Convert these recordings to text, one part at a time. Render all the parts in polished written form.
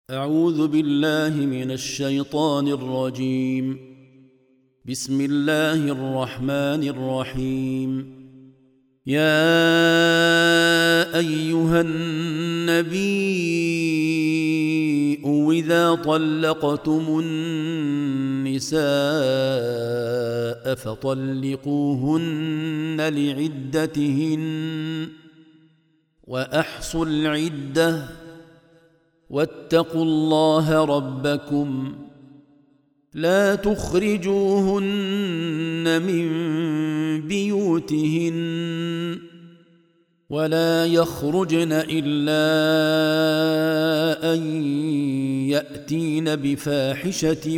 أعوذ بالله من الشيطان الرجيم. بسم الله الرحمن الرحيم. يا أيها النبي إذا طلقتم النساء فطلقوهن لعدتهن وأحصوا العدة واتقوا الله ربكم لا تخرجوهن من بيوتهن ولا يخرجن إلا أن يأتين بفاحشة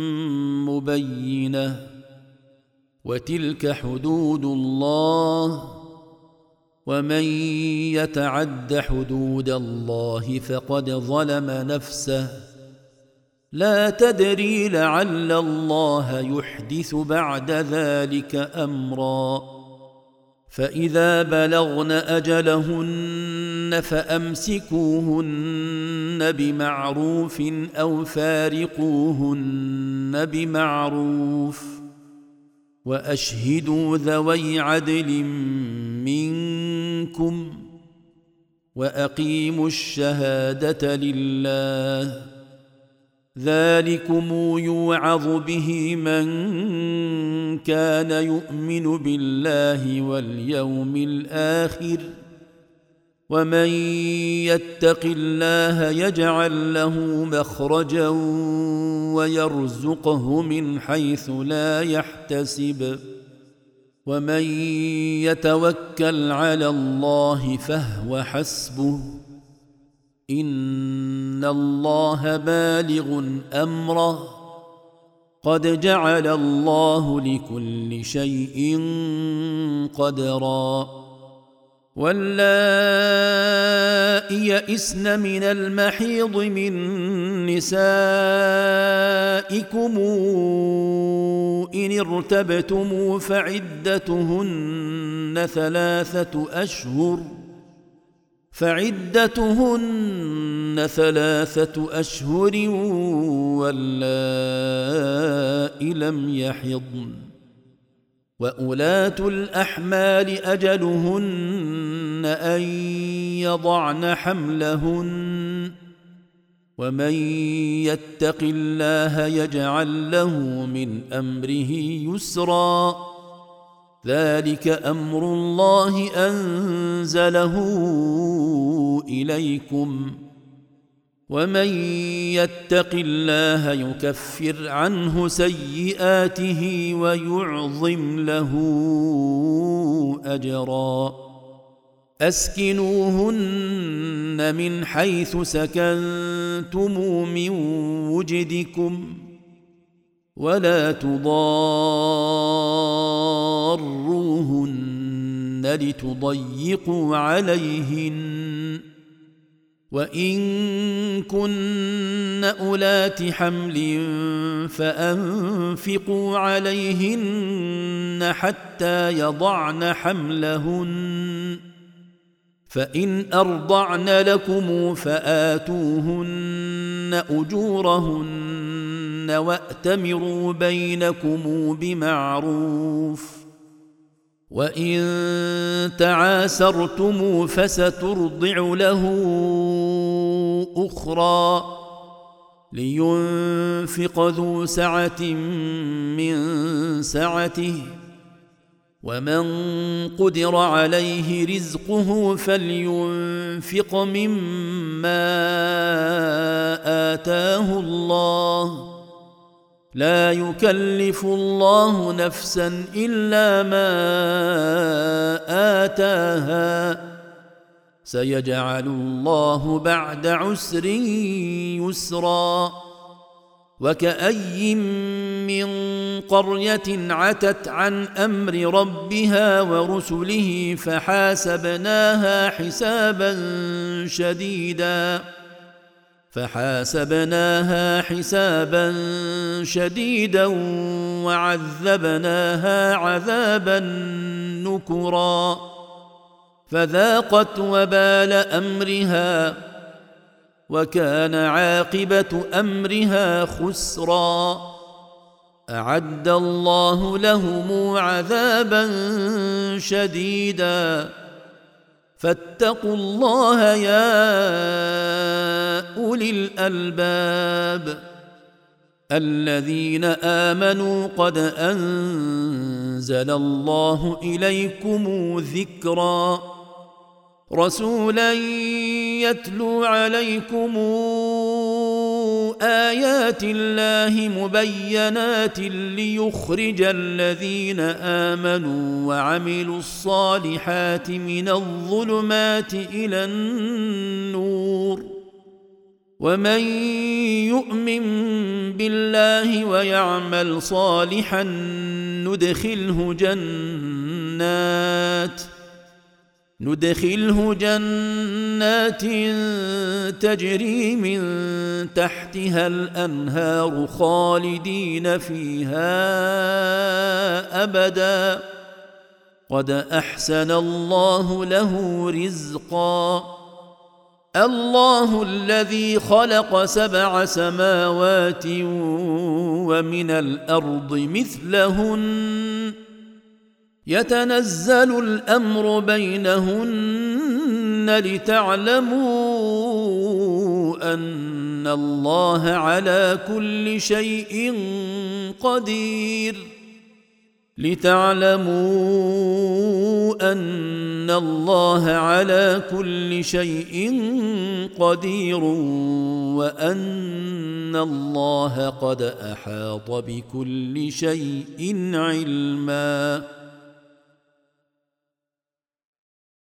مبينة وتلك حدود الله ومن يتعد حدود الله فقد ظلم نفسه لا تدري لعل الله يحدث بعد ذلك أمرا. فإذا بلغن أجلهن فأمسكوهن بمعروف أو فارقوهن بمعروف وأشهدوا ذوي عدل منكم وأقيموا الشهادة لله ذلكم يوعظ به من كان يؤمن بالله واليوم الآخر ومن يتق الله يجعل له مخرجا ويرزقه من حيث لا يحتسب ومن يتوكل على الله فهو حسبه إن الله بالغ أمره قد جعل الله لكل شيء قدرا. واللائي يئسن من المحيض من نسائكم إن ارتبتم فعدتهن ثلاثة أشهر واللائي لم يحضن وأولاة الأحمال أجلهن أن يضعن حملهن ومن يتق الله يجعل له من أمره يسرا ذلك أمر الله أنزله إليكم ومن يتق الله يكفر عنه سيئاته ويعظم له أجرا. أسكنوهن من حيث سكنتم من وجدكم ولا تضاروهن لتضيقوا عليهن وإن كن أولات حمل فأنفقوا عليهن حتى يضعن حملهن فإن أرضعن لكم فآتوهن أجورهن وأتمروا بينكم بمعروف وإن تعاسرتم فسترضع له أخرى لينفق ذو سعة من سعته ومن قدر عليه رزقه فلينفق مما آتاه الله لا يكلف الله نفسا إلا ما آتاها سيجعل الله بعد عسر يسرا. وكأي من قرية عتت عن أمر ربها ورسله فحاسبناها حسابا شديدا وعذبناها عذابا نكرا فذاقت وبال أمرها وكان عاقبة أمرها خسرا. أعد الله لهم عذابا شديدا فاتقوا الله يا أولي الألباب الذين آمنوا قد أنزل الله إليكم ذكرا رسولا يتلو عليكم آيات الله مبينات ليخرج الذين آمنوا وعملوا الصالحات من الظلمات إلى النور ومن يؤمن بالله ويعمل صالحا ندخله جنات تجري من تحتها الأنهار خالدين فيها أبدا قد أحسن الله له رزقا. الله الذي خلق 7 سماوات ومن الأرض مثلهن يتنزل الأمر بينهن لتعلموا أن الله على كل شيء قدير وأن الله قد أحاط بكل شيء علما.